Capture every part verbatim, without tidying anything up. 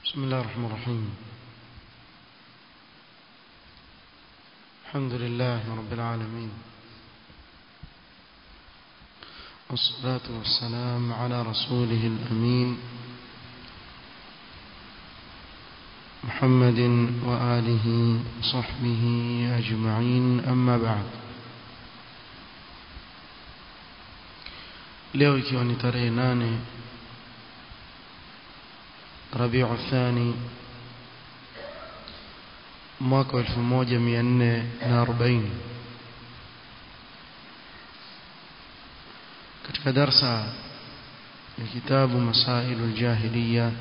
بسم الله الرحمن الرحيم. الحمد لله رب العالمين، والصلاة والسلام على رسوله الأمين محمد وآله وصحبه أجمعين، أما بعد. leo ikiwa ni tarehe nane Rabiu Thani mwaka wa elfu moja mia nne na arobaini, katika darsa ya kitabu Masailu al-Jahiliya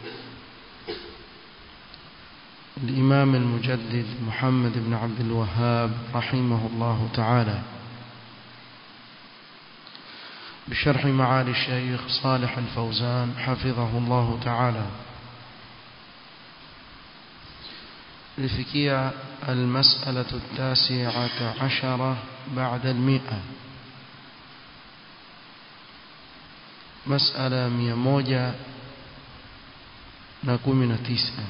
الإمام المجدد محمد بن عبد الوهاب رحمه الله تعالى بشرح معالي الشيخ صالح الفوزان حفظه الله تعالى، لفكية المسألة التاسعة عشرة بعد المئة، مسألة ميموجة نكومنا تسعة.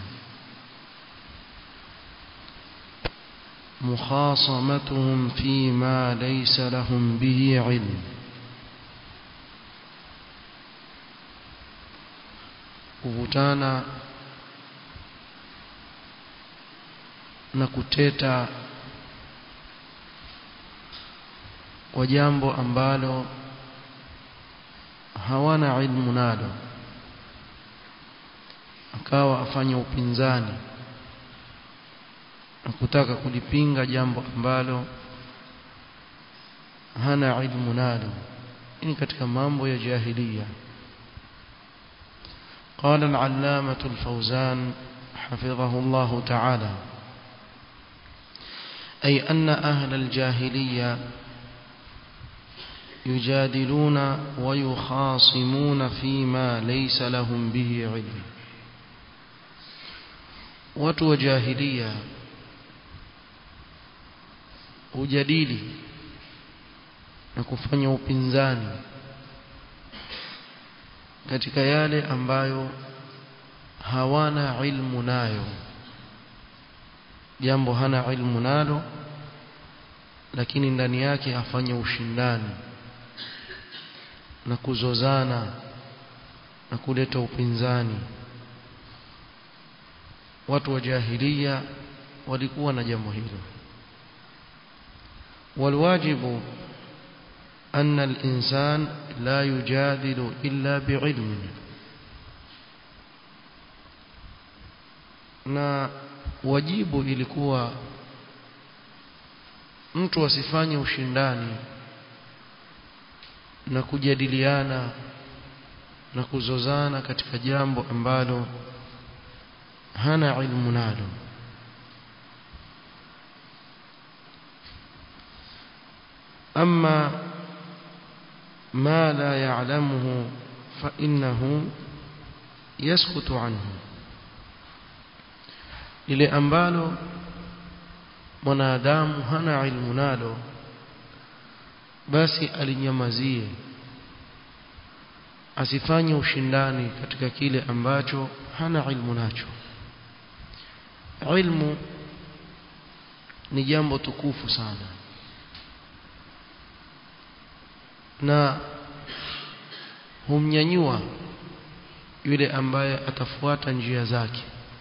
مخاصمتهم فيما ليس لهم به علم. kuvutana na kuteta kwa jambo ambalo hawana ilmu nalo, akawa afanya upinzani na kutaka kulipinga jambo ambalo hana ilmu nalo. Ni katika mambo ya jahiliya. قال العلامة الفوزان حفظه الله تعالى: أي أن أهل الجاهلية يجادلون ويخاصمون فيما ليس لهم به علم. watu wa jahiliya hujadili na kufanya upinzani katika yale ambayo hawana ilmu nayo, jambo hana ilmu nalo, lakini ndani yake afanya ushindani na kuzozana na kuleta upinzani. Watu wa jahiliya walikuwa na jambo hilo. والواجب أن الإنسان لا يجادل إلا بعلم. na wajibu ilikuwa mtu asifanye ushindani na kujadiliana na kuzozana katika jambo ambalo hana ilmu nalo. أما ما لا يعلمه فإنه يسكت عنه. lile ambalo mwanadamu hana ilmu nalo, basi alinyamazie, asifanye ushindani katika kile ambacho hana ilmu nacho. Ilmu ni jambo tukufu sana, na humnyanyua yule ambaye atafuata njia zake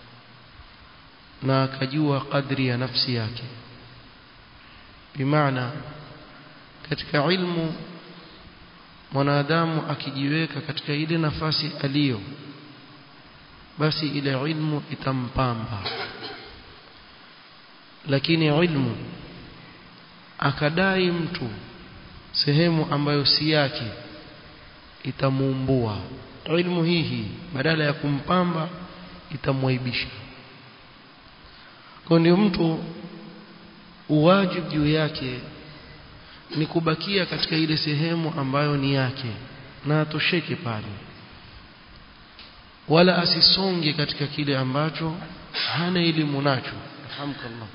na akajua kadri ya nafsi yake. Bimaana katika ilmu mwanadamu akijiweka katika ile nafasi aliyo, basi ile ilmu itampamba. Lakini ilmu akadai mtu sehemu ambayo si yake, itamuumbua. Ilmu hii badala ya kumpamba itamwaibisha. Kwa ndio mtu uwajibu juu yake ni kubakia katika ile sehemu ambayo ni yake na atosheke pale, wala asisonge katika kile ambacho hana elimu nacho, alhamdulillah,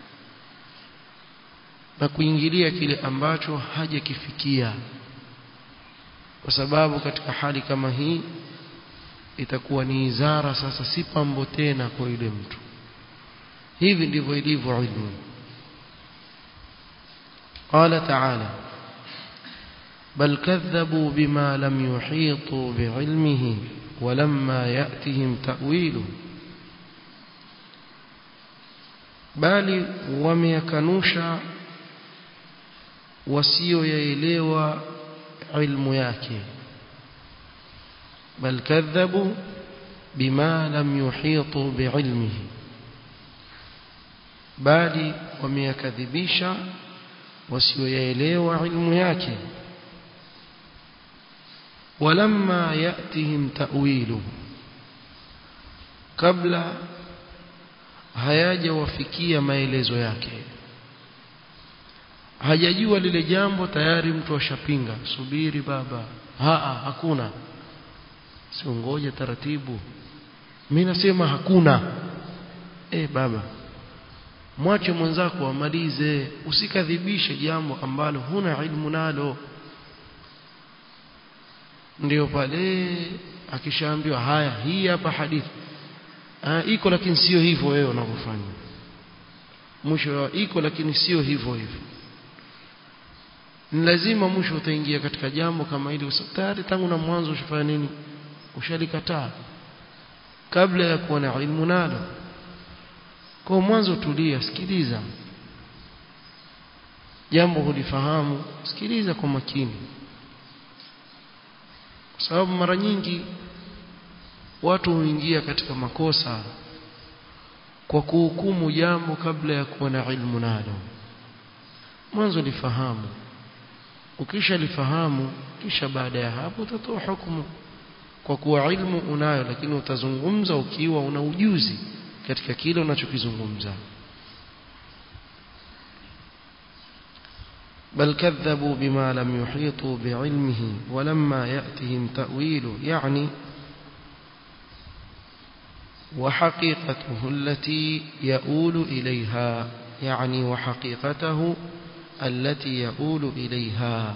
na kuingilia kile ambacho hajakifikia. Kwa sababu katika hali kama hii itakuwa ni izara sasa, si pambo tena kwa yule mtu. Hivi ndivyo ilivyo ilmu. Qala ta'ala bal kadhabu bima lam yuhitu bi'ilmihi walamma ya'tihim ta'wilu, bali wameyakanusha wasioyaelewa ilmu yake. bal kadhabu bima lam yuhitu bi'ilmihi, bali wameyakadhibisha wasioyaelewa ilmu yake. walamma ya'tihim ta'wilu, kabla hayaja wafikia maelezo yake, hajajua lile jambo tayari mtu ashapinga. Subiri baba, haa hakuna, sio ngoja taratibu, mimi nasema hakuna. Eh baba, mwache mwenzako amalize, usikadhibishe jambo ambalo huna ilmu nalo. Ndio pale akishaambiwa haya, hii hapa hadithi ah iko lakini sio hivyo wewe unavyofanya, mwisho iko lakini sio hivyo hivyo. Ni lazima mwisho utaingia katika jambo kama hili usitari tangu na mwanzo ushafanya nini, ushalikataa kabla ya kuwa na ilmu nalo. Kwa mwanzo tulia, sikiliza jambo hulifahamu, sikiliza kwa makini, kwa sababu mara nyingi watu huingia katika makosa kwa kuhukumu jambo kabla ya kuwa na ilmu nalo. Mwanzo lifahamu, ukisha lifahamu kisha baada ya hapo utatoa hukumu kwa kuwa ilmu unayo, lakini utazungumza ukiwa una ujuzi katika kile unachokizungumza. بل كذبوا بما لم يحيطوا بعلمه ولما يأتهم تأويله، يعني وحقيقته التي يؤول إليها، يعني وحقيقته التي يؤول إليها،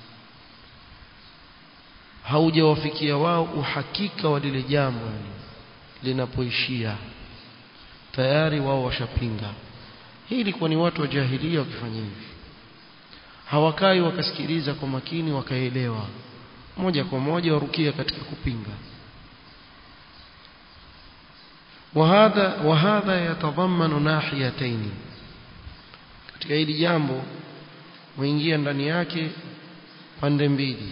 haujawafikia wao uhakika wa lile jambo linapoishia, tayari wao washapinga. Hii ilikuwa ni watu wa jahilia wakifanya hivi, hawakai wakasikiliza kwa makini wakaelewa, moja kwa moja warukia katika kupinga. وهذا وهذا يتضمن ناحيتين، katika hili jambo muingia ndani yake pande mbili,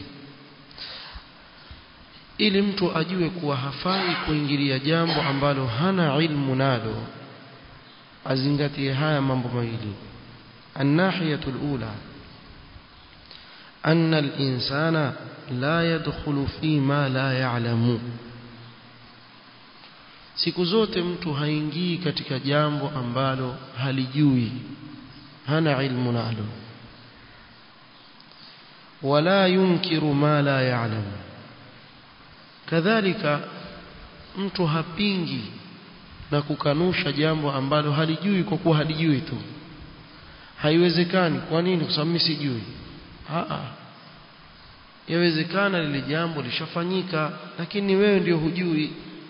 ili mtu ajue kuwa hafai kuingilia jambo ambalo hana ilmu nalo. Azingatie haya mambo mawili. الناحية الأولى أن الإنسان لا يدخل فيما لا يعلم، siku zote mtu haingii katika jambo ambalo halijui, hana ilmu nalo. wala yunkiru ma la ya'lam, kadhalika mtu hapingi na kukanusha jambo ambalo halijui kwa kuwa halijui tu. Haiwezekani. Kwa nini? Kwa sababu mimi sijui. Aa, yawezekana lile jambo lishafanyika lakini wewe ndio hujui.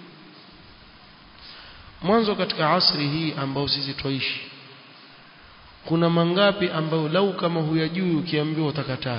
Mwanzo katika asri hii ambao sisi tuishi, kuna mangapi ambao lau kama huyajui ukiambiwa utakataa?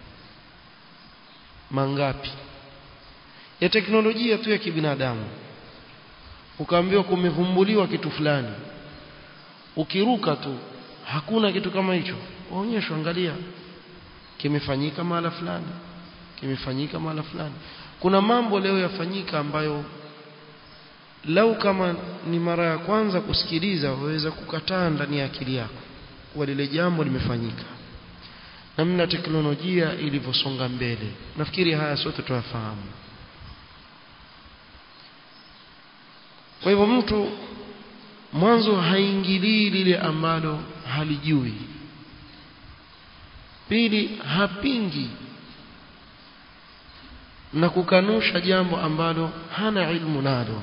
Mangapi ya teknolojia tu ya kibinadamu, ukaambiwa kumevumbuliwa kitu fulani, ukiruka tu hakuna kitu kama hicho, waonyeshwa angalia kimefanyika mahala fulani, kimefanyika mahala fulani. Kuna mambo leo yafanyika ambayo lau kama ni mara ya kwanza kusikiliza waweza kukataa ndani ya akili yako kwa lile jambo limefanyika. Namna teknolojia ilivyosonga mbele, nafikiri haya sote tunafahamu. Kwa hivyo mtu mwanzo haingilii lile ambalo halijui. Pili, hapingi na kukanusha jambo ambalo hana ilmu nalo.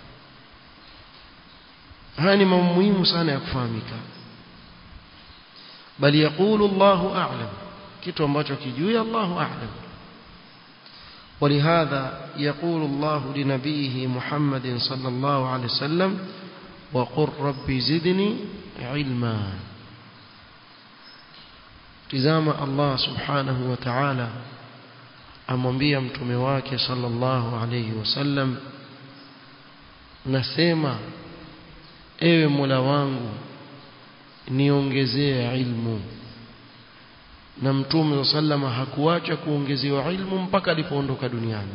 Haya ni mambo muhimu sana ya kufahamika. Bali yaqulu Allahu a'lam, kitu ambacho kijui Allahu a'lam. ولهذا يقول الله لنبيه محمد صلى الله عليه وسلم وقل رب زدني علما. tizama Allah subhanahu wa ta'ala amwambia mtume wake sallallahu alayhi wasallam, nasema ewe Mola wangu niongezee ilmu. Na mtume sallama hakuacha kuongezewa ilmu mpaka alipoondoka duniani.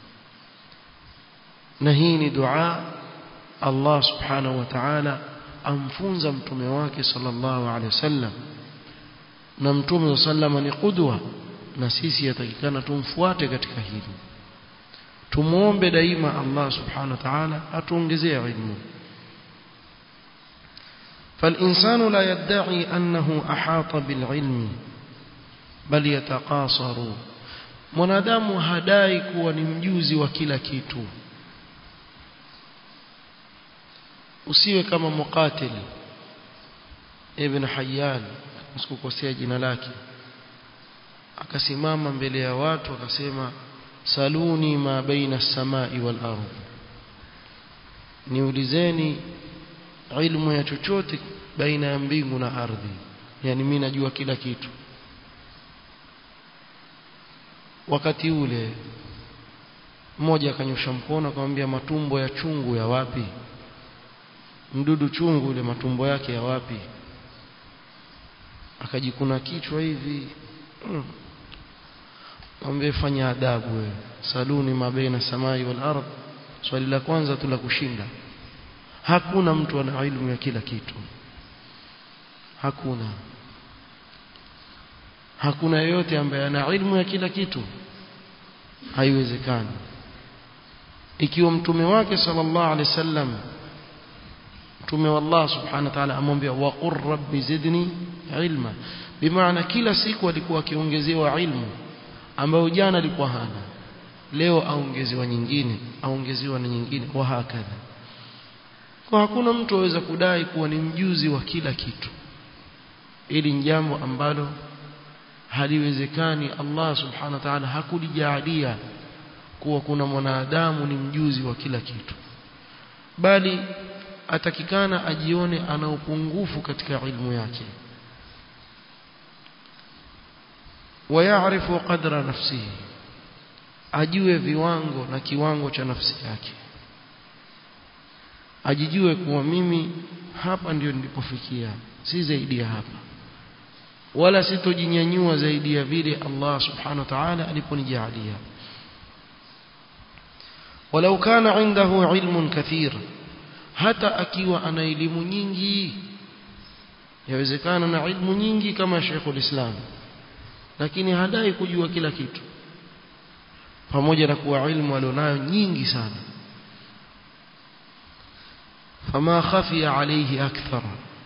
Na hii ni dua Allah subhanahu wa ta'ala amfunza mtume wake sallallahu alayhi wasallam. Na mtume sallama ni qudwa, na sisi yatakikana tumfuate katika hili. Tumuombe daima Allah subhanahu wa ta'ala atuongezee ilmu. فالإنسان لا يدعي أنه أحاط بالعلم بل يتقاصر. mwanadamu hadai kuwa ni mjuzi wa kila kitu. Usiwe kama Muqatil ibn Hayyan, usikukosea jina lake, akasimama mbele ya watu akasema saluni ma baina as-samai wal ardh, niulizeni ilmu ya chochote baina ya mbingu na ardhi, yani mimi najua kila kitu. Wakati ule mmoja akanyosha mkono akamwambia matumbo ya chungu ya wapi? Mdudu chungu ile matumbo yake ya wapi? Akajikuna kichwa hivi. Mwambie fanya adabu wewe. Saluni mabaina samai wal ardh. Swali la kwanza tu la kushinda. Hakuna mtu ana ilmu ya kila kitu. Hakuna. Hakuna yeyote ambaye ana ilmu ya kila kitu. Haiwezekani. Ikiwa mtume wake sallallahu alaihi wasallam, mtume wa Allah subhanahu wa ta'ala amwambia waqur rabbi zidni ilma, bimaana kila siku alikuwa akiongezewa ilmu ambayo jana alikuwa hana, leo aongezewa nyingine, aongezewa na nyingine, wa hakadha. Kwa hakuna mtu aweza kudai kuwa ni mjuzi wa kila kitu. Ili ni jambo ambalo haliwezekani. Allah subhanahu wa ta'ala hakulijalia kuwa kuna mwanadamu ni mjuzi wa kila kitu, bali atakikana ajione ana upungufu katika ilmu yake. Wayarifu qadra nafsihi, ajue viwango na kiwango cha nafsi yake. Ajijue kuwa mimi hapa ndio nilipofikia, si zaidi ya hapa, wala sitojinyanyua zaidi ya vile Allah subhanahu wa ta'ala aliponijalia. Walau kana indahu ilmun kathir, hata akiwa ana elimu nyingi, yawezekana na ilmu nyingi kama Sheikhul Islam, lakini hadai kujua kila kitu, pamoja na kuwa ilmu alionayo nyingi sana. Fama khafiya alayhi akthar,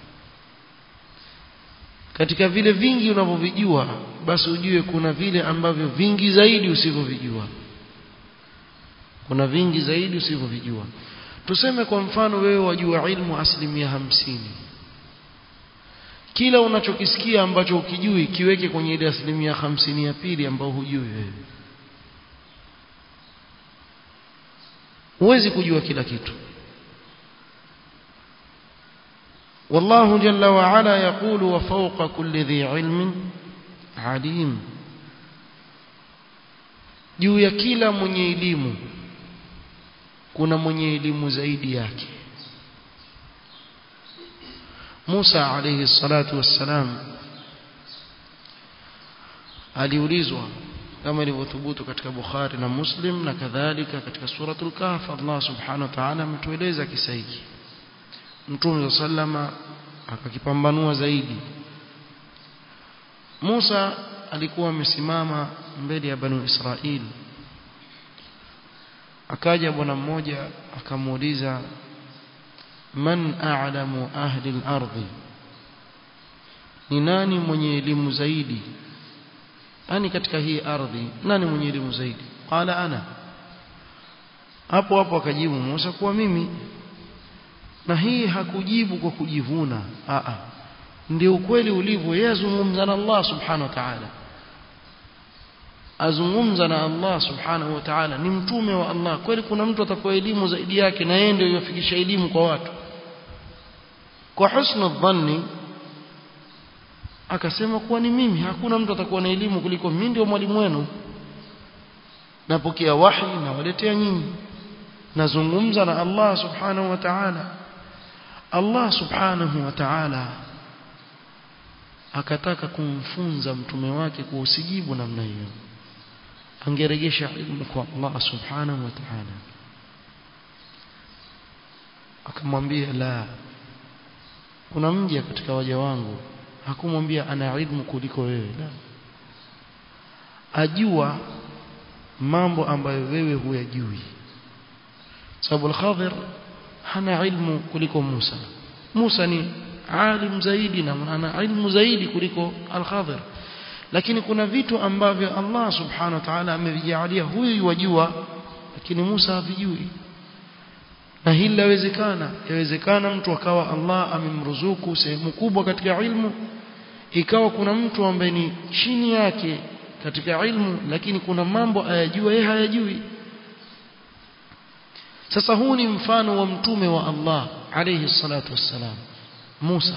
katika vile vingi unavyovijua basi ujue kuna vile ambavyo vingi zaidi usivyovijua. Kuna vingi zaidi usivyovijua. Tuseme kwa mfano wewe wajua ilmu asilimia hamsini. Kila unachokisikia ambacho ukijui kiweke kwenye ile asilimia hamsini ya pili ambayo hujui wewe. Huwezi kujua kila kitu. والله جل وعلا يقول وفوق كل ذي علم عليم, juu ya kila mwenye elimu kuna mwenye elimu zaidi yake. Musa alayhi salatu wassalam aliulizwa kama ilivyothubutu katika Bukhari na Muslim na kadhalika katika suratul Kahf. Allah subhanahu wa ta'ala ametueleza kisa hiki. Mtume sallama akakipambanua zaidi. Musa alikuwa amesimama mbele ya Banu Israili. Akaja bwana mmoja akamuuliza, man a'lamu ahli al-ardh, ni nani mwenye elimu zaidi, ani katika hii ardhi nani mwenye elimu zaidi? Qala ana. Hapo hapo akajibu Musa kuwa mimi. Na hii hakujibu kwa kujivuna, a a ndio ukweli ulivyo. Yazungumza na Allah subhanahu wa ta'ala, azungumza na Allah subhanahu wa ta'ala, ni mtume wa Allah. Kweli kuna mtu atapewa elimu zaidi yake na yeye ndio yafikisha elimu kwa watu? Kwa husnu dhanni akasema kuwa ni mimi, hakuna mtu atakuwa na elimu kuliko mimi, ndio mwalimu wenu, napokea wahi na waletea nyinyi, nazungumza na Allah subhanahu wa ta'ala. Allah subhanahu wa ta'ala akataka kumfunza mtume wake kuusijibu namna hiyo, angeregesha ilmu kwa Allah subhanahu wa ta'ala. Akamwambia la, kuna mja katika waja wangu hakumwambia ana ilmu kuliko wewe, la, ajua mambo ambayo wewe huyajui. Sababu al-Khadir hana ilmu kuliko Musa. Musa ni alim zaidi na ana ilmu zaidi kuliko al-Khadir, lakini kuna vitu ambavyo Allah subhanahu wa ta'ala amevijalia huyu yajua, lakini Musa havijui. Na hili lawezekana, yawezekana mtu akawa Allah amemruzuku sehemu kubwa katika ilmu, ikawa kuna mtu ambaye ni chini yake katika ilmu, lakini kuna mambo ayajua yeye hayajui. Sasa huu ni mfano wa mtume wa Allah alayhi salatu wassalam Musa,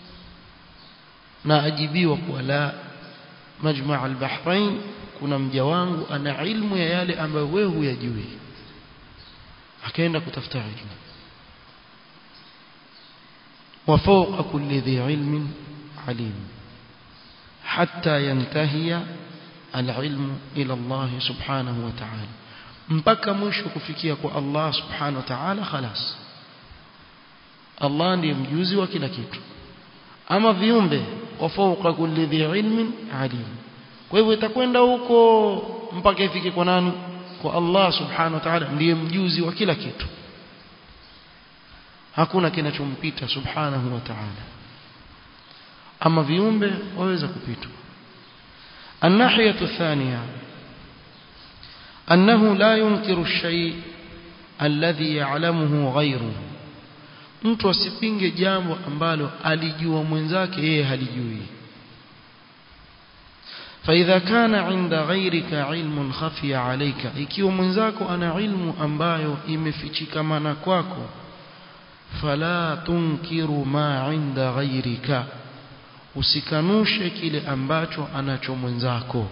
na ajibiwa kwa la majma' al-bahrain, kuna mja wangu ana ilmu ya yale ambayo wewe huyajui. Akaenda kutafuta ilmu. Wa fawqa kulli dhi ilmin alim, hatta yantahiya al-ilmu ila Allah subhanahu wa ta'ala, mpaka mwisho kufikia kwa Allah subhanahu wa ta'ala. Khalas, Allah ndiye mjuzi wa kila kitu. Ama viumbe, wa fawqa kulli dhi ilmin alim, kwa hivyo itakwenda huko mpaka ifike kwa nani? Kwa Allah subhanahu wa ta'ala, ndiye mjuzi wa kila kitu, hakuna kinachompita subhanahu wa ta'ala. Ama viumbe waweza kupitwa. الناحية الثانية أنه لا ينكر الشيء الذي يعلمه غيره. mtu asipinge jambo ambalo alijua mwenzake yeye halijui. فإذا كان عند غيرك علم خفي عليك, ikiwa mwenzako ana ilmu ambayo imefichikamana kwako, fala tunkiru ma inda ghayrika, usikanushe kile ambacho anacho mwenzako.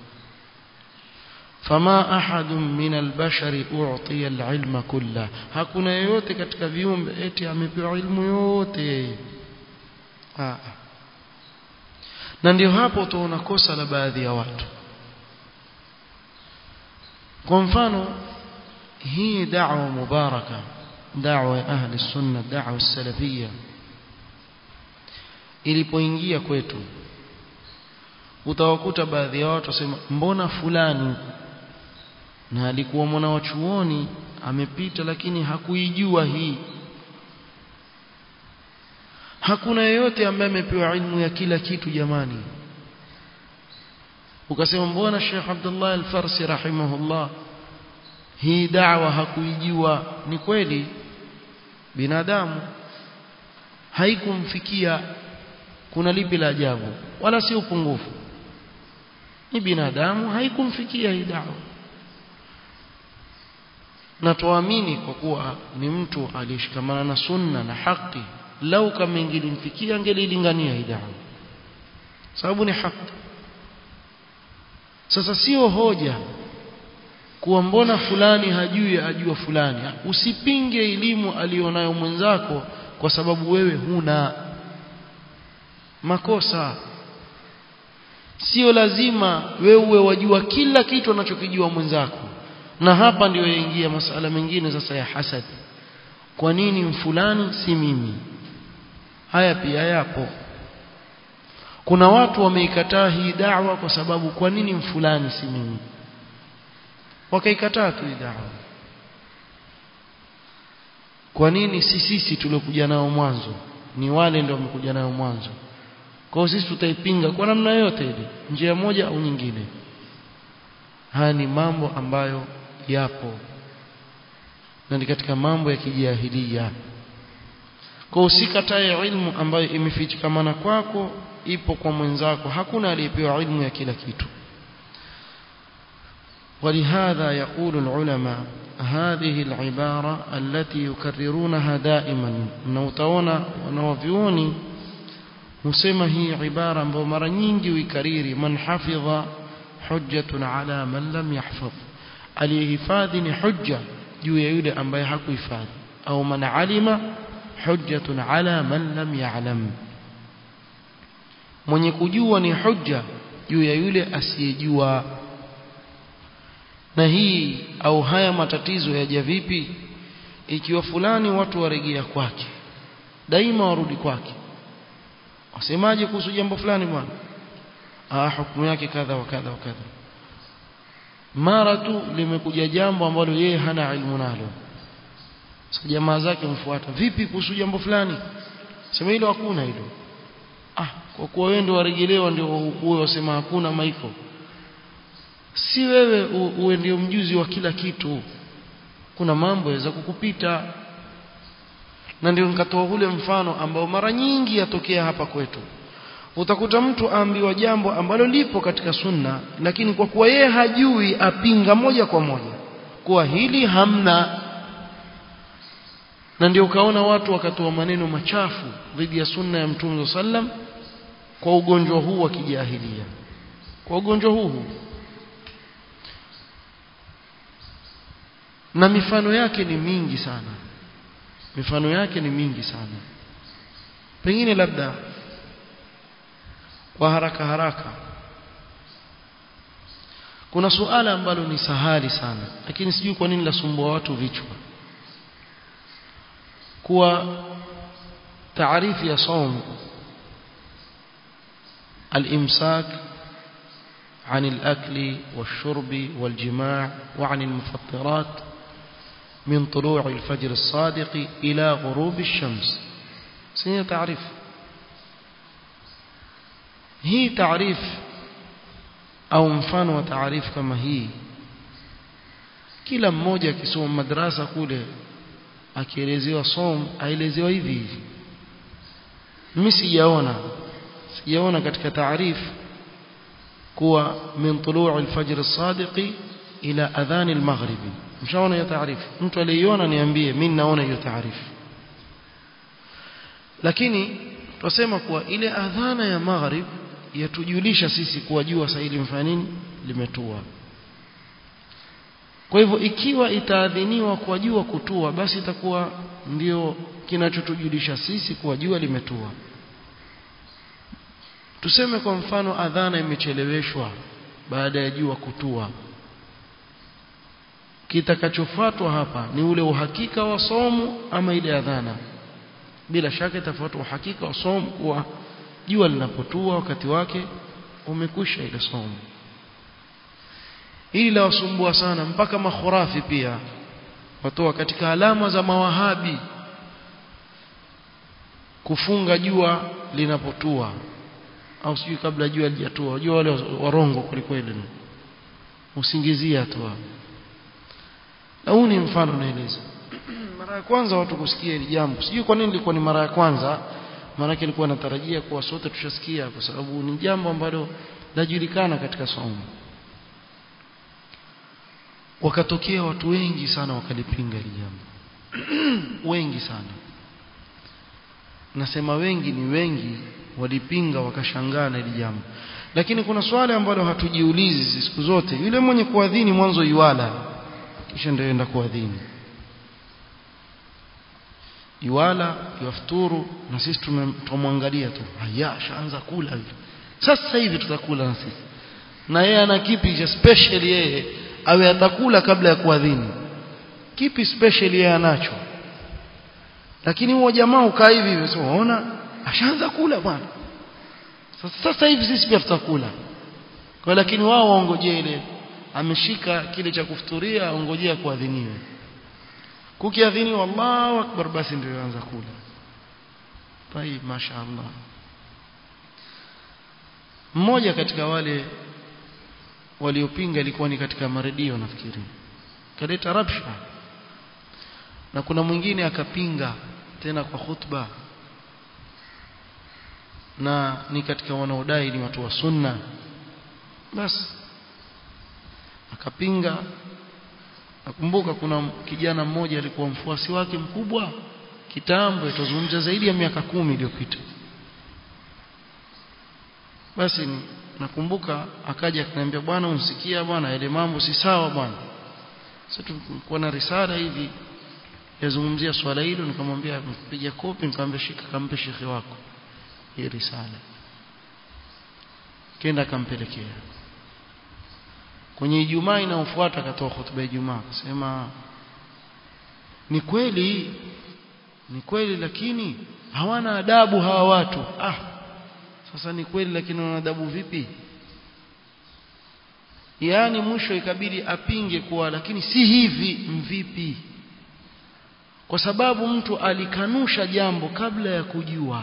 Fama ahadun min albashari u'tiya alilma kullah, hakuna yeyote katika viumbe eti amepewa ilmu yote. Ah, na ndio hapo tuona kosa la baadhi ya watu. Kwa mfano, hii da'wa mubaraka, da'wa ya ahli sunna, da'wa salafia, ilipoingia kwetu utawakuta baadhi ya watu wasema, mbona fulani na alikuwa mwana wa chuoni amepita lakini hakuijua hii. Hakuna yeyote ambaye amepewa ilmu ya kila kitu jamani. Ukasema mbona Sheikh Abdullah Al-Farsi rahimahullah hii da'wa hakuijua. Ni kweli, binadamu haikumfikia, kuna lipi la ajabu? Wala si upungufu, ni binadamu haikumfikia hii da'wa. Na tuamini kwa kuwa ni mtu alishikamana na sunna na haki, lau kama ingelimfikia angelilingania hii da'wa, sababu ni haki. Sasa sio hoja kuwa mbona fulani hajui ajua fulani. Usipinge elimu alionayo mwenzako kwa sababu wewe huna. Makosa. Sio lazima wewe uwe wajua kila kitu anachokijua mwenzako. Na hapa ndio yaingia masuala mengine sasa ya hasad. Kwa nini fulani si mimi? Haya pia yapo. Kuna watu wameikataa hii da'wa kwa sababu kwa nini fulani si mimi? Wakaikataa tu hii da'wa. Kwa nini si sisi tuliokuja nao mwanzo? Ni wale ndio wamekuja nao mwanzo. Kwa sisi tutaipinga kwa namna yote ile, njia moja au nyingine. Haya ni mambo ambayo yapo, na ni katika mambo ya kijahilia. Kwa usikatae ilmu ambayo imefichikamana kwako, ipo kwa mwenzako. Hakuna aliyepewa ilmu ya kila kitu. ولهذا يقول العلماء هذه العبارة التي يكررونها دائما نوتونا ونوفيوني مسمى هي عبارة ambayo mara nyingi uikariri man hafidha hujjatun ala man lam yahfadh aliyehifadhi ni hujja juu ya yule ambaye hakuhifadhi au man alima hujjatun ala man lam ya'lam mwenye kujua ni hujja juu ya yule asiyejua na hii au haya matatizo yaja vipi ikiwa fulani watu waregea kwake daima warudi kwake wasemaje kuhusu jambo fulani bwana ah hukumu yake kadha wa kadha wa kadha mara tu limekuja jambo ambalo yeye hana ilmu nalo sasa jamaa zake mfuata vipi kuhusu jambo fulani sema hilo hakuna hilo ah kwa kuwa wewe ndio waregelewa ndio wewe wasema hakuna maiko si wewe uwe ndio mjuzi wa kila kitu kuna mambo yaweza kukupita na ndio nikatoa ule mfano ambao mara nyingi yatokea hapa kwetu utakuta mtu aambiwa jambo ambalo lipo katika sunna lakini kwa kuwa yeye hajui apinga moja kwa moja kwa hili hamna na ndio ukaona watu wakatoa maneno machafu dhidi ya sunna ya Mtume sallam kwa ugonjwa huu wa kijahilia kwa ugonjwa huu na mifano yake ni mingi sana mifano yake ni mingi sana pengine labda kwa haraka haraka kuna suala ambalo ni sahali sana lakini sijui kwa nini lasumbua watu vichwa kwa taarifu ya saum al-imsak عن الأكل والشرب والجماع وعن المفطرات من طلوع الفجر الصادق إلى غروب الشمس سنة تعريف هي تعريف أو mfano wa taarifu kama hii kila mmoja akisoma madrasa kule akielezewa som aelezewa hivi hivi mimi sijaona sijaona katika taarifu kuwa min tuluu al-fajr as-sadiq ila adhan al-maghrib mshaona hiyo taarifu mtu aliyeona niambie mimi naona hiyo taarifu lakini tusema kuwa ile adhana ya maghrib yatujulisha sisi kuwa jua saa hili mfanya nini limetua kwa hivyo ikiwa itaadhiniwa kwa jua kutua basi itakuwa ndio kinachotujulisha sisi kuwa jua limetua tuseme kwa mfano adhana imecheleweshwa baada ya jua kutua kitakachofuatwa hapa ni ule uhakika wa somo ama ile adhana bila shaka itafuatwa uhakika wa somo kuwa jua linapotua wakati wake umekwisha ile somo hili la wasumbua sana mpaka makhurafi pia watoa katika alama za mawahabi kufunga jua linapotua au sijui kabla jua lijatua jua wale warongo kulikweli usingizia tu na huu ni mfano naeleza mara ya kwanza watu kusikia hili jambo sijui kwa nini ilikuwa ni mara ya kwanza maana yake nilikuwa natarajia kuwa sote tushasikia kwa sababu ni jambo ambalo lajulikana katika somo wakatokea watu wengi sana wakalipinga hili jambo wengi sana nasema wengi ni wengi walipinga wakashangaa na hili jambo lakini kuna swali ambalo hatujiulizi siku zote yule mwenye kuadhini mwanzo yuala kisha ndio enda kuadhini yuala yafuturu na sisi tumemwangalia tu haya shaanza kula hivi sasa hivi tutakula na sisi na yeye ana kipi cha special yeye awe atakula kabla ya kuadhini kipi special yeye anacho lakini huo jamaa ukaa hivi hivi sio unaona ashaanza kula bwana sasa hivi sisi pia tutakula kwa lakini wao waongojea ile ameshika kile cha kufuturia aongojea kuadhiniwe kukiadhini wallahu akbar basi ndio yaanza kula tai mashaallah mmoja katika wale waliopinga ilikuwa ni katika maredio nafikiri kaleta rabsha na kuna mwingine akapinga tena kwa khutba na ni katika wanaodai ni watu wa sunna basi akapinga. Nakumbuka kuna kijana mmoja alikuwa mfuasi wake mkubwa kitambo, tuzungumza zaidi ya miaka kumi iliyopita. Basi nakumbuka akaja akaniambia, bwana unsikia bwana, ile mambo si sawa bwana. Sasa tulikuwa na risala hivi yazungumzia swala hilo, nikamwambia mpiga kopi, nikamwambia shika kampe shekhi wako hii risala. Kenda kampelekea. Kwenye Ijumaa inayofuata akatoa hotuba ya Ijumaa, akasema ni kweli ni kweli lakini hawana adabu hawa watu. Ah, sasa ni kweli lakini wana adabu vipi? Yaani mwisho ikabidi apinge kuwa lakini si hivi mvipi, kwa sababu mtu alikanusha jambo kabla ya kujua.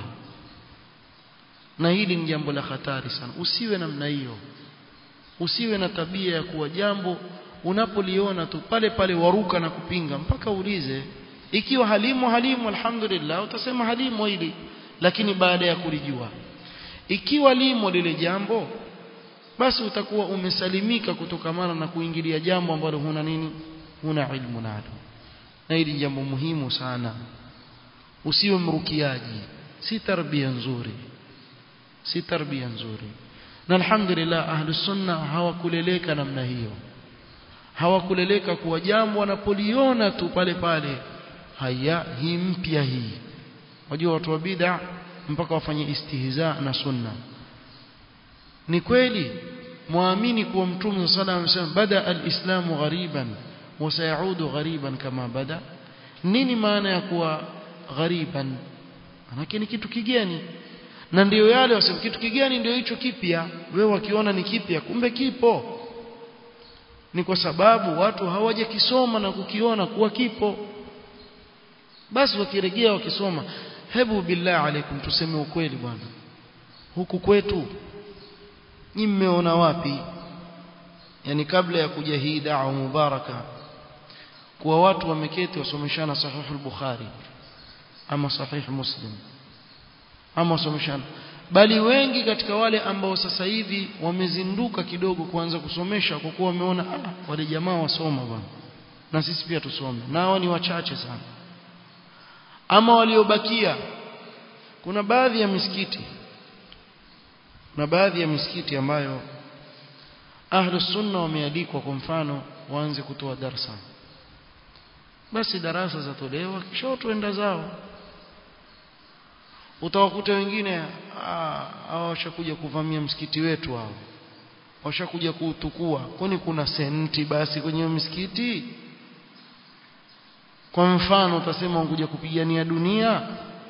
Na hili ni jambo la hatari sana. Usiwe namna hiyo. Usiwe na tabia ya kuwa jambo unapoliona tu pale pale waruka na kupinga, mpaka uulize. Ikiwa halimu halimu alhamdulillah utasema halimu hili, lakini baada ya kulijua. Ikiwa limo lile jambo, basi utakuwa umesalimika kutokamana na kuingilia jambo ambalo huna nini, huna ilmu nalo. Na hili jambo muhimu sana. Usiwe mrukiaji, si tarbia nzuri, si tarbia nzuri. Na alhamdulillah ahlus sunna hawakuleleka namna hiyo. Hawakuleleka kuwa jambo wanapoliona tu pale pale, haya hii mpya hii. Wajua watu wa bid'a mpaka wafanye istihza na sunna. Ni kweli muamini kuwa Mtume sallallahu alayhi wasallam bada al-islamu ghariban wa sayaudu ghariban kama bada. Nini maana ya kuwa ghariban? Maana ni kitu kigeni. Na ndio yale wasema kitu kigeni ndio hicho kipya. Wewe wakiona ni kipya, kumbe kipo. Ni kwa sababu watu hawajakisoma na kukiona kuwa kipo. Basi wakirejea wakisoma, hebu billah alaikum tuseme ukweli bwana, huku kwetu ni mmeona wapi? Yani kabla ya kuja hii da'wa mubaraka, kwa watu wameketi wasomeshana sahih al-Bukhari ama sahih Muslim ama wasomeshana, bali wengi katika wale ambao sasa hivi wamezinduka kidogo kuanza kusomesha kwa kuwa wameona ah, wale jamaa wasoma bwana, na sisi pia tusome. Nao ni wachache sana. Ama waliobakia, kuna baadhi ya misikiti na baadhi ya misikiti ambayo ahlus sunna wamealikwa kwa mfano waanze kutoa darasa. Basi darasa zatolewa kisha watu enda zao. Utawakuta wengine hao washakuja kuvamia msikiti wetu, hao washakuja kuutukua. Kwani kuna senti basi kwenye msikiti? Kwa mfano utasema unkuja kupigania dunia.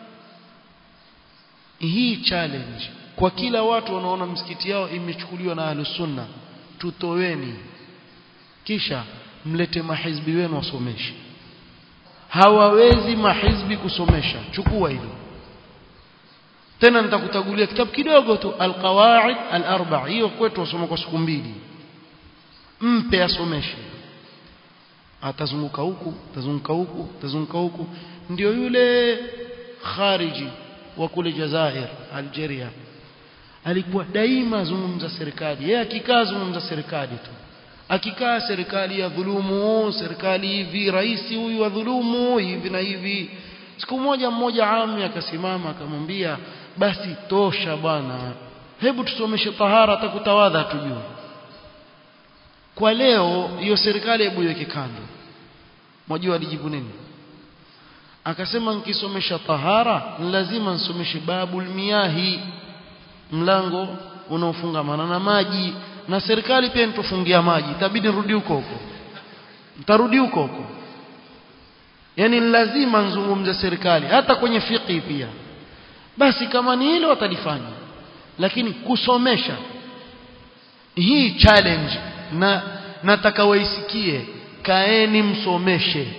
Hii challenge kwa kila watu wanaona msikiti yao imechukuliwa na ahlus sunna, tutoweni kisha mlete mahizbi wenu wasomeshe. Hawawezi mahizbi kusomesha, chukua hilo. Tena nitakutagulia kitabu kidogo tu, al-qawaid al-arba', hiyo kwetu wasoma kwa siku mbili. Mpe asomeshe. Atazunguka huku, atazunguka huku, atazunguka huku. Ndio yule khariji wa kule Jazair, Algeria, alikuwa daima zungumza serikali. Yeye akikaa zungumza serikali tu. Akikaa serikali ya dhulumu, serikali hivi, rais huyu wa dhulumu hivi na hivi. Siku moja mmoja ami akasimama akamwambia, basi tosha bwana, hebu tusomeshe tahara, atakutawadha tujue. Kwa leo hiyo serikali hebu iweke kando. Mjua alijibu nini? Akasema nikisomesha tahara lazima nisomeshe babul miyahi, mlango unaofungamana na maji, na serikali pia nitofungia maji, itabidi nirudi huko huko. Nitarudi huko huko. Yani lazima nzungumze serikali hata kwenye fiqh pia. Basi kama ni hilo watalifanya, lakini kusomesha hii challenge na nataka waisikie. Kaeni msomeshe,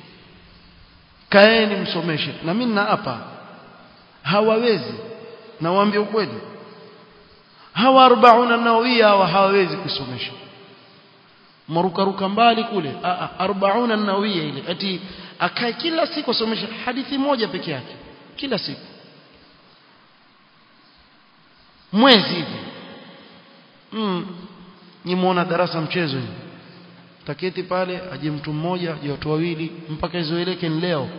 kaeni msomeshe. Na mimi na hapa hawawezi, nawaambia ukweli, hawa arobaini an-nawawiyya hawa hawawezi kusomesha. Maruka ruka mbali kule, arobaini an-nawawiyya ile ati akae kila siku asomesha hadithi moja peke yake kila siku, mwezi hivi. Mm. Nimeona darasa mchezo hivi. taketi pale aje mtu mmoja aje watu wawili mpaka izoeleke leo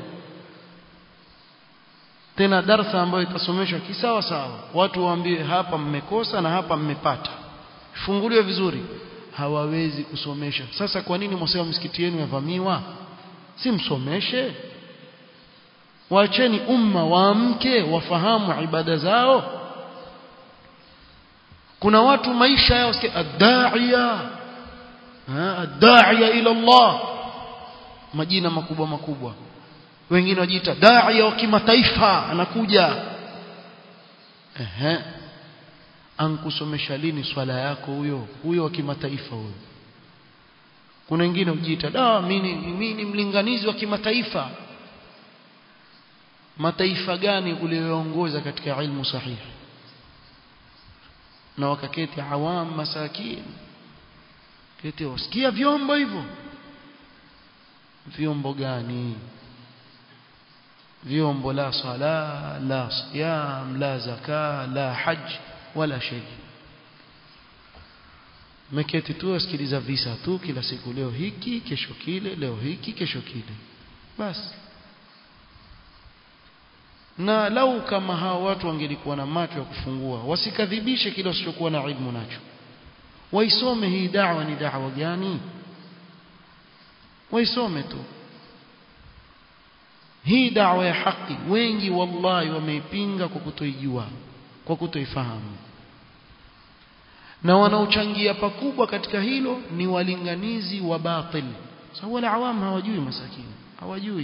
tena darasa ambayo itasomeshwa kisawa sawa watu waambiwe hapa mmekosa na hapa mmepata funguliwe vizuri hawawezi kusomesha sasa kwa nini msema msikiti yenu yavamiwa si msomeshe waacheni umma waamke wafahamu ibada zao kuna watu maisha yao si ad-da'iya ad-da'iya ila Allah majina makubwa makubwa wengine wajiita da'iya wa kimataifa anakuja ehe ankusomesha lini swala yako huyo huyo wa kimataifa huyo kuna wengine wajiita da mimi mimi ni mlinganizi wa kimataifa mataifa gani ulioongoza katika ilmu sahihi na wakaketi awam masakin keti wasikia vyombo hivyo vyombo gani vyombo la sala la siyam la zaka la hajj wala shay meketi tu asikiliza visa tu kila siku leo hiki kesho kile leo hiki kesho kile basi na lau kama hao watu wangelikuwa na macho ya kufungua wasikadhibishe kile wasichokuwa na ilmu nacho waisome hii da'wa ni da'wa gani waisome tu hii da'wa ya haki wengi wallahi wameipinga kwa kutoijua kwa kutoifahamu na wanaochangia pakubwa katika hilo ni walinganizi wa batil sababu wale awam hawajui masakini hawajui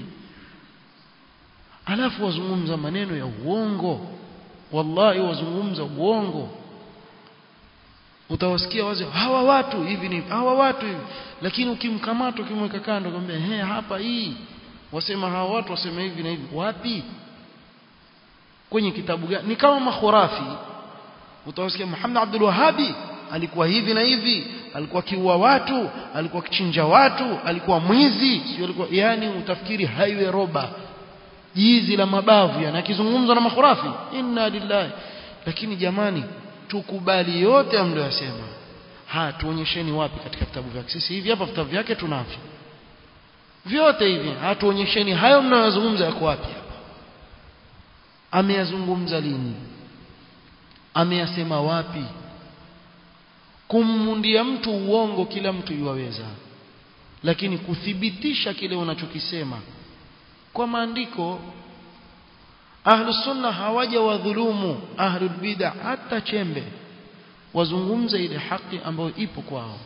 alafu wazungumza maneno ya uongo wallahi wazungumza uongo utawasikia wazi hawa watu hivi ni hawa watu hivi lakini ukimkamata ukimweka kando kumwambia he hapa hii wasema hawa watu wasema hivi na hivi wapi kwenye kitabu gani ni kama makhurafi utawasikia Muhammad Abdul Wahhabi alikuwa hivi na hivi alikuwa kiua watu alikuwa kichinja watu alikuwa mwizi sio alikuwa yani utafikiri haiwe roba jizi la mabavu yana kizungumzo na makhurafi inna lillahi lakini jamani tukubali yote amliyosema ha tuonyesheni wapi katika vitabu vyake sisi hivi hapa vitabu vyake tunavyo vyote hivi hatuonyesheni hayo mnayozungumza yako wapi hapa ameyazungumza lini ameyasema wapi kummundia mtu uongo kila mtu yuwaweza lakini kuthibitisha kile unachokisema kwa maandiko ahlus sunna hawaja wadhulumu ahlul bid'ah hata chembe wazungumza ile haki ambayo ipo kwao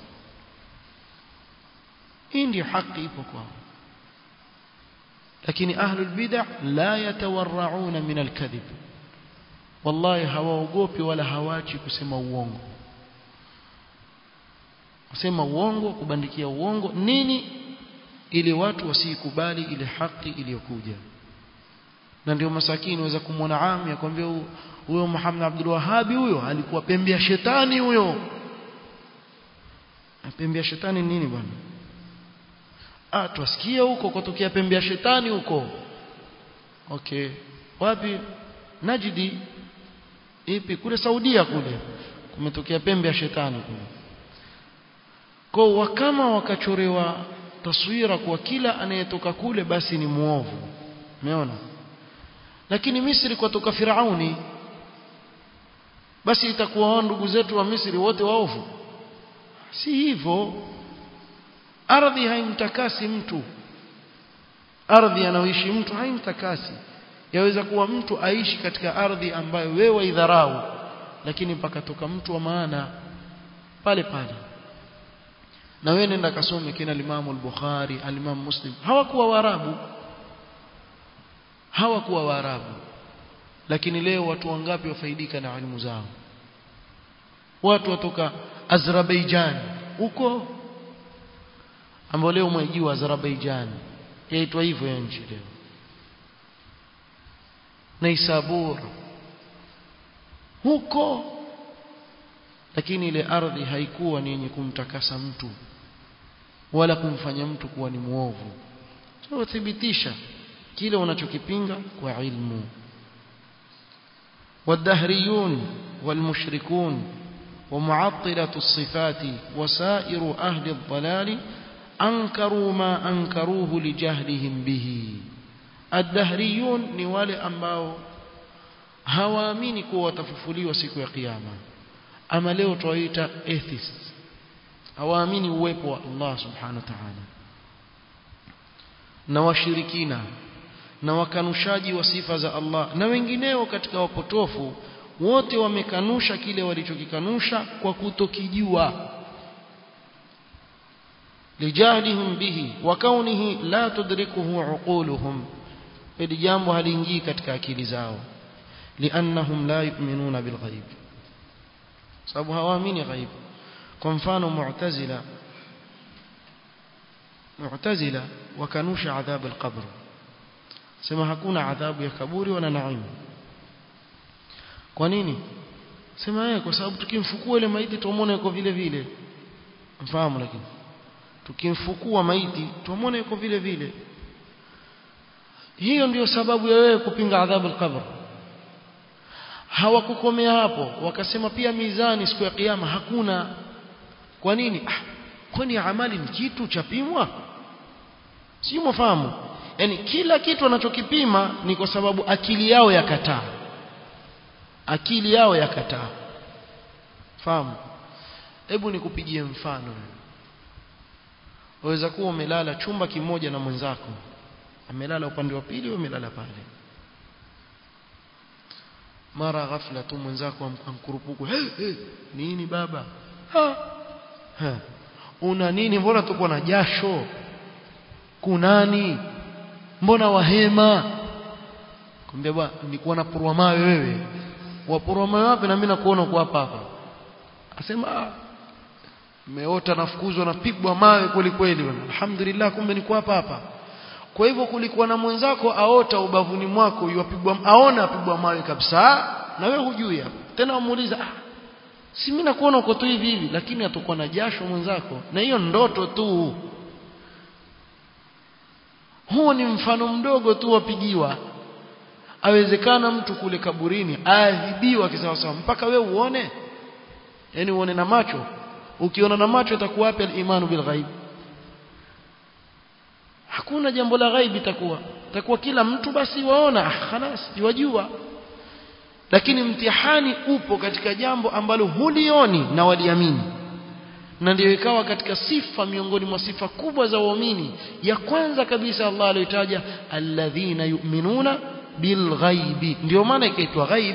hii ndio haki ipo kwao lakini ahlul bid'ah la yatawarrauna min alkadhib wallahi hawaogopi wala hawachi kusema uongo kusema uongo kubandikia uongo nini ili watu wasikubali ile haki iliyokuja na ndio masakini waweza kumwona ami akwambia huyo Muhammad Abdul Wahhabi huyo alikuwa pembe ya shetani huyo pembe ya shetani nini bwana ah tusikie huko kutokea pembe ya shetani huko okay wapi Najdi ipi kule Saudia kule kumetokea pembe ya shetani kule kwa kama wakachorewa taswira kwa kila anayetoka kule basi ni muovu umeona lakini Misri kwa toka Firauni basi itakuwa ndugu zetu wa Misri wote waovu si hivyo ardhi haimtakasi mtu ardhi anaoishi mtu haimtakasi yaweza kuwa mtu aishi katika ardhi ambayo wewe waidharau lakini pakatoka mtu wa maana pale pale na wewe nenda kasome kina Imam al-Bukhari al-Imam Muslim hawakuwa Waarabu hawakuwa Waarabu lakini leo watu wangapi wafaidika na elimu zao watu watoka Azerbaijan huko ambao leo mwejua Azerbaijan yaitwa hivyo ya nchi leo Naisabur huko lakini ile ardhi haikuwa ni yenye kumtakasa mtu wala kumfanya mtu kuwa ni muovu so thibitisha kile unachokipinga kwa ilmu والدهريون والمشركون ومعطلة الصفات وسائر أهل الضلال ankaru ma ankaruhu lijahlihim bihi. Ad-dahriyun ni wale ambao hawaamini kuwa watafufuliwa siku ya kiyama, ama leo tuwaita atheists, hawaamini uwepo wa Allah subhanahu wa ta'ala. Na washirikina na wakanushaji wa sifa za Allah na wengineo katika wapotofu, wote wamekanusha kile walichokikanusha kwa kutokijua, lijahlihim bihi wa kaunihi la tudrikuhu uquluhum, ili jambo haliingii katika akili zao, liannahum la yu'minuna bil ghaib, sababu hawaamini ghaib. Kwa mfano mu'tazila mu'tazila wakanusha adhab al-qabr, sema hakuna adhabu ya kaburi wala naim. Kwa nini? Sema yeye kwa sababu tukimfukua ile maiti tuomone yuko vile vile, mfahamu. Lakini tukimfukua maiti tuomone yuko vile vile. Hiyo ndio sababu ya wewe kupinga adhabu al-qabr. Hawakukomea hapo, wakasema pia mizani siku ya kiyama hakuna. Kwa nini? Ah, kwani amali ni kitu chapimwa? Si mfahamu? Yani kila kitu wanachokipima ni kwa sababu akili yao yakataa, akili yao yakataa. Fahamu? Hebu nikupigie mfano. Waweza kuwa umelala chumba kimoja na mwenzako, amelala upande wa pili, wewe umelala pale. Mara ghafla tu mwenzako amkurupuku, hey, hey, nini baba? Ha, ha. Una nini? Mbona tuko na jasho? Kunani? Mbona wahema? Kumbe bwana, nilikuwa napurwa mawe. Wewe wapurwa mawe wapi? Na mimi nakuona uko hapa hapa. Asema meota nafukuzwa napigwa mawe kweli kweli bwana. Alhamdulillah, kumbe niko hapa hapa. Kwa hivyo kulikuwa na mwenzako aota ubavuni mwako, yupigwa, aona apigwa mawe kabisa, na wewe hujui hapo. Tena umuuliza, ah, si mimi nakuona uko tu hivi hivi, lakini atakuwa na jasho mwenzako, na hiyo ndoto tu. Huo ni mfano mdogo tu wapigiwa. Awezekana mtu kule kaburini aadhibiwa kisawasawa mpaka wewe uone, yani uone na macho. Ukiona na macho itakuwa wapi al-imanu bil ghaib? Hakuna jambo la ghaib itakuwa. Itakuwa kila mtu basi waona, ah khalas yajua. Lakini mtihani upo katika jambo ambalo hulioni na waliamini. Na ndio ikawa katika sifa miongoni mwa sifa kubwa za waumini, ya kwanza kabisa Allah aliyotaja alladhina yu'minuna bil ghaibi, ndio maana ikaitwa ghaib.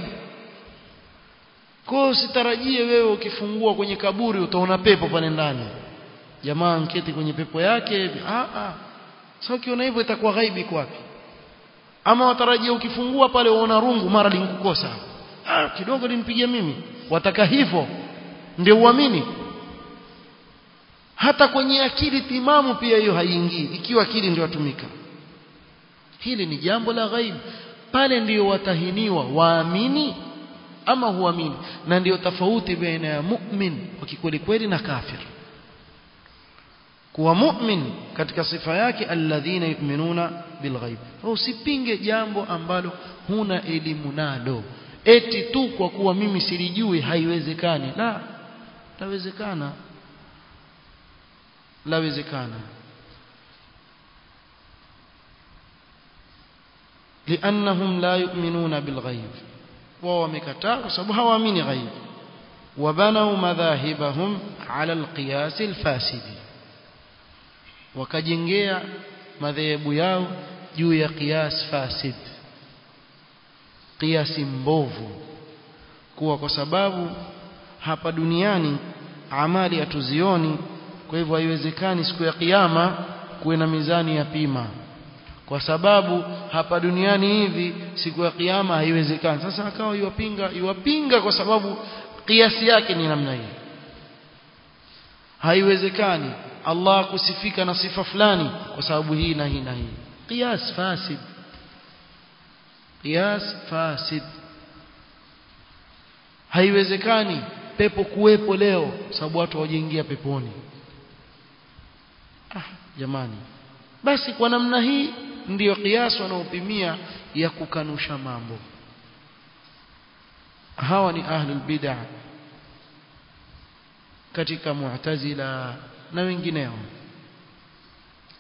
Kwa usitarajie wewe ukifungua kwenye kaburi utaona pepo pale ndani, jamaa anketi kwenye pepo yake. Ah ah, sasa ukiona hivyo itakuwa ghaibi kwapi? Ama watarajia ukifungua pale uona rungu mara linkukosa, ah kidogo linipigia mimi, wataka hivyo ndio uamini? Hata kwenye akili timamu pia hiyo haiingii, ikiwa akili ndio yatumika. Hili ni jambo la ghaib. Pale ndio watahiniwa waamini ama huamini. Na ndio tofauti baina ya mu'min wa kikweli kweli na kafir. Kuwa mu'min katika sifa yake alladhina yu'minuna bilghaib, usipinge jambo ambalo huna elimu nalo eti tu kwa kuwa mimi silijui haiwezekani. La, lawezekana, lawezekana. لأنهم لا يؤمنون بالغيب، وهو مكتاب وسبب hawaamini ghaib. وبنوا مذاهبهم على القياس الفاسد، wakajengea madhehebu yao juu ya qiyas fasid, qiyasi mbovu, kuwa kwa sababu hapa duniani amali hatuzioni, kwa hivyo haiwezekani siku ya kiyama kuwe na mizani ya pima, kwa sababu hapa duniani hivi siku ya kiyama haiwezekani. Sasa akawa yuwapinga yuwapinga kwa sababu kiasi yake ni namna hii. Haiwezekani Allah kusifika na sifa fulani kwa sababu hii na hii na hii. Qiyas fasid, qiyas fasid. Haiwezekani pepo kuwepo leo sababu watu hawajaingia peponi. Ah jamani, basi kwa namna hii ndiyo qiyas wanaopimia ya kukanusha mambo. Hawa ni ahlul bid'ah katika Mu'tazila na wengineo.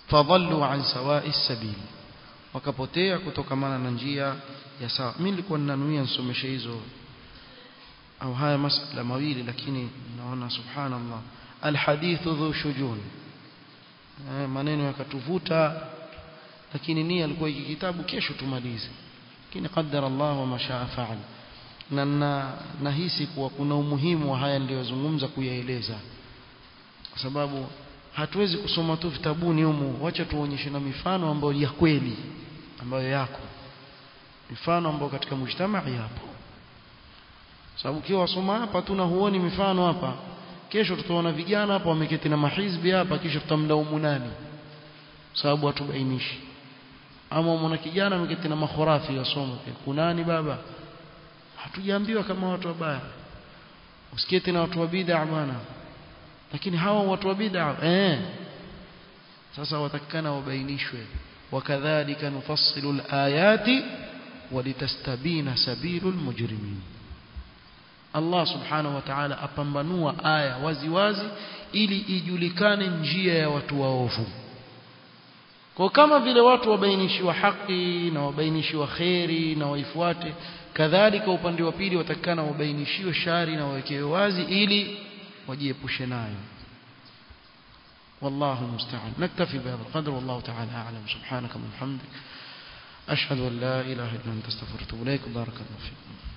fadhallu an sawa'i sabil, wakapotea kutokamana na njia ya sawa. Mimi nilikuwa ninanuia nisomeshe hizo au haya masala mawili, lakini naona subhanallah alhadithu dhu shujun, maneno yakatuvuta, lakini nia alikuwa hiki kitabu kesho tumalize, lakini qaddara Allah wa mashaa fa'al. Na nahisi kuwa kuna umuhimu wa haya niliyozungumza kuyaeleza, kwa sababu hatuwezi kusoma tu vitabuni humu, wacha tuonyeshe na mifano ambayo ya kweli, ambayo yako mifano ambayo katika mujtamaa yapo. Sababu kiwa wasoma hapa tuna huoni mifano hapa, kesho tutaona vijana hapa wameketi na mahizbi hapa, kisha tutamlaumu nani? Sababu hatubainishi. Ama mwana kijana ameketi na makhurafi yasoma, kunani baba? Hatujaambiwa kama watu wabaya, usiketi na watu wa bid'a bwana, lakini hawa watu wa bid'a eh sasa watakana wabainishwe. Wakadhalika nufassilu alayati walitastabina sabilul mujrimin. Allah subhanahu wa ta'ala apambanua aya wazi wazi ili ijulikane njia ya watu waovu. Kwa kama vile watu wabainishiwa haki na wabainishiwa khairi na waifuate, kadhalika upande wa pili watakana wabainishiwe shari na wawekewe wazi ili wajiepushe nayo. والله المستعان. نكتفي بهذا القدر والله تعالى أعلم. سبحانك اللهم وبحمدك أشهد أن لا إله إلا أنت أستغفرك وأتوب إليك. بارك الله فيكم.